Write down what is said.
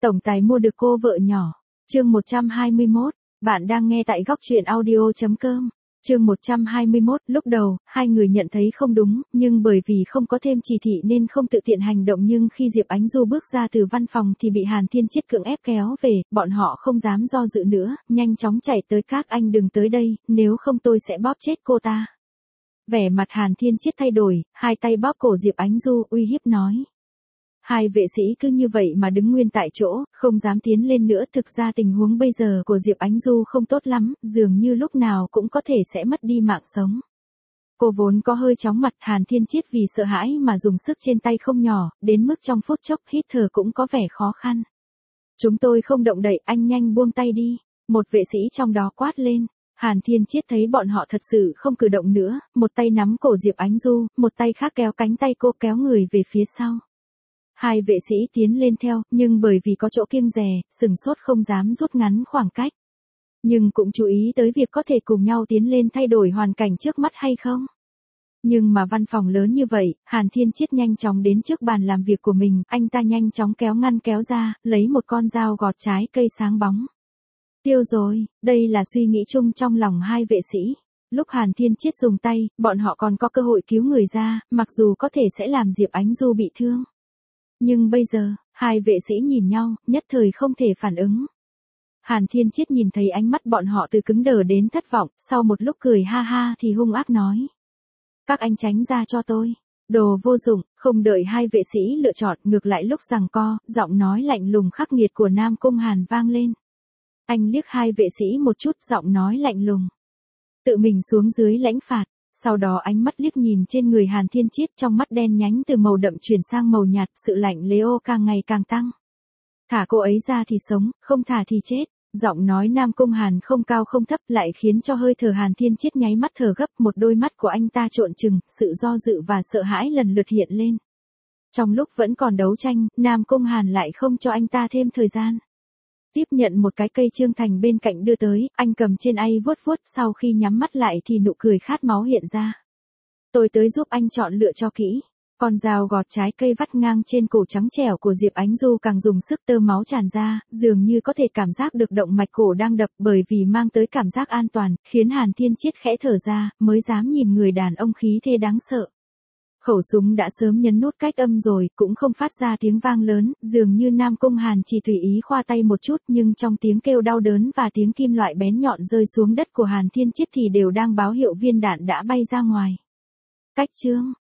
Tổng tài mua được cô vợ nhỏ. Chương 121, bạn đang nghe tại góc truyện audio.com. Chương 121, lúc đầu, hai người nhận thấy không đúng, nhưng bởi vì không có thêm chỉ thị nên không tự tiện hành động, nhưng khi Diệp Ánh Du bước ra từ văn phòng thì bị Hàn Thiên Chiết cưỡng ép kéo về, bọn họ không dám do dự nữa, nhanh chóng chạy tới. Các anh đừng tới đây, nếu không tôi sẽ bóp chết cô ta. Vẻ mặt Hàn Thiên Chiết thay đổi, hai tay bóp cổ Diệp Ánh Du, uy hiếp nói. Hai vệ sĩ cứ như vậy mà đứng nguyên tại chỗ, không dám tiến lên nữa. Thực ra tình huống bây giờ của Diệp Ánh Du không tốt lắm, dường như lúc nào cũng có thể sẽ mất đi mạng sống. Cô vốn có hơi chóng mặt, Hàn Thiên Chiết vì sợ hãi mà dùng sức trên tay không nhỏ, đến mức trong phút chốc hít thở cũng có vẻ khó khăn. Chúng tôi không động đậy, anh nhanh buông tay đi. Một vệ sĩ trong đó quát lên. Hàn Thiên Chiết thấy bọn họ thật sự không cử động nữa, một tay nắm cổ Diệp Ánh Du, một tay khác kéo cánh tay cô kéo người về phía sau. Hai vệ sĩ tiến lên theo, nhưng bởi vì có chỗ kiêng dè, sừng sốt không dám rút ngắn khoảng cách. Nhưng cũng chú ý tới việc có thể cùng nhau tiến lên thay đổi hoàn cảnh trước mắt hay không. Nhưng mà văn phòng lớn như vậy, Hàn Thiên Chiết nhanh chóng đến trước bàn làm việc của mình, anh ta nhanh chóng kéo ngăn kéo ra, lấy một con dao gọt trái cây sáng bóng. Tiêu rồi, đây là suy nghĩ chung trong lòng hai vệ sĩ. Lúc Hàn Thiên Chiết dùng tay, bọn họ còn có cơ hội cứu người ra, mặc dù có thể sẽ làm Diệp Ánh Du bị thương. Nhưng bây giờ, hai vệ sĩ nhìn nhau, nhất thời không thể phản ứng. Hàn Thiên Chiết nhìn thấy ánh mắt bọn họ từ cứng đờ đến thất vọng, sau một lúc cười ha ha thì hung ác nói. Các anh tránh ra cho tôi. Đồ vô dụng. Không đợi hai vệ sĩ lựa chọn, ngược lại lúc giằng co, giọng nói lạnh lùng khắc nghiệt của Nam Cung Hàn vang lên. Anh liếc hai vệ sĩ một chút, giọng nói lạnh lùng. Tự mình xuống dưới lãnh phạt. Sau đó ánh mắt liếc nhìn trên người Hàn Thiên Chiết, trong mắt đen nhánh từ màu đậm chuyển sang màu nhạt, sự lạnh lẽo càng ngày càng tăng. Thả cô ấy ra thì sống, không thả thì chết. Giọng nói Nam Cung Hàn không cao không thấp, lại khiến cho hơi thở Hàn Thiên Chiết nháy mắt thở gấp, một đôi mắt của anh ta trộn trừng, sự do dự và sợ hãi lần lượt hiện lên. Trong lúc vẫn còn đấu tranh, Nam Cung Hàn lại không cho anh ta thêm thời gian. Tiếp nhận một cái cây trương thành bên cạnh đưa tới, anh cầm trên ay vuốt vuốt, sau khi nhắm mắt lại thì nụ cười khát máu hiện ra. Tôi tới giúp anh chọn lựa cho kỹ. Con dao gọt trái cây vắt ngang trên cổ trắng trẻo của Diệp Ánh Du càng dùng sức, tơ máu tràn ra, dường như có thể cảm giác được động mạch cổ đang đập, bởi vì mang tới cảm giác an toàn, khiến Hàn Thiên Chiết khẽ thở ra, mới dám nhìn người đàn ông khí thế đáng sợ. Khẩu súng đã sớm nhấn nút cách âm rồi, cũng không phát ra tiếng vang lớn, dường như Nam Cung Hàn chỉ tùy ý khoa tay một chút, nhưng trong tiếng kêu đau đớn và tiếng kim loại bén nhọn rơi xuống đất của Hàn Thiên Chiết thì đều đang báo hiệu viên đạn đã bay ra ngoài. Cách chương,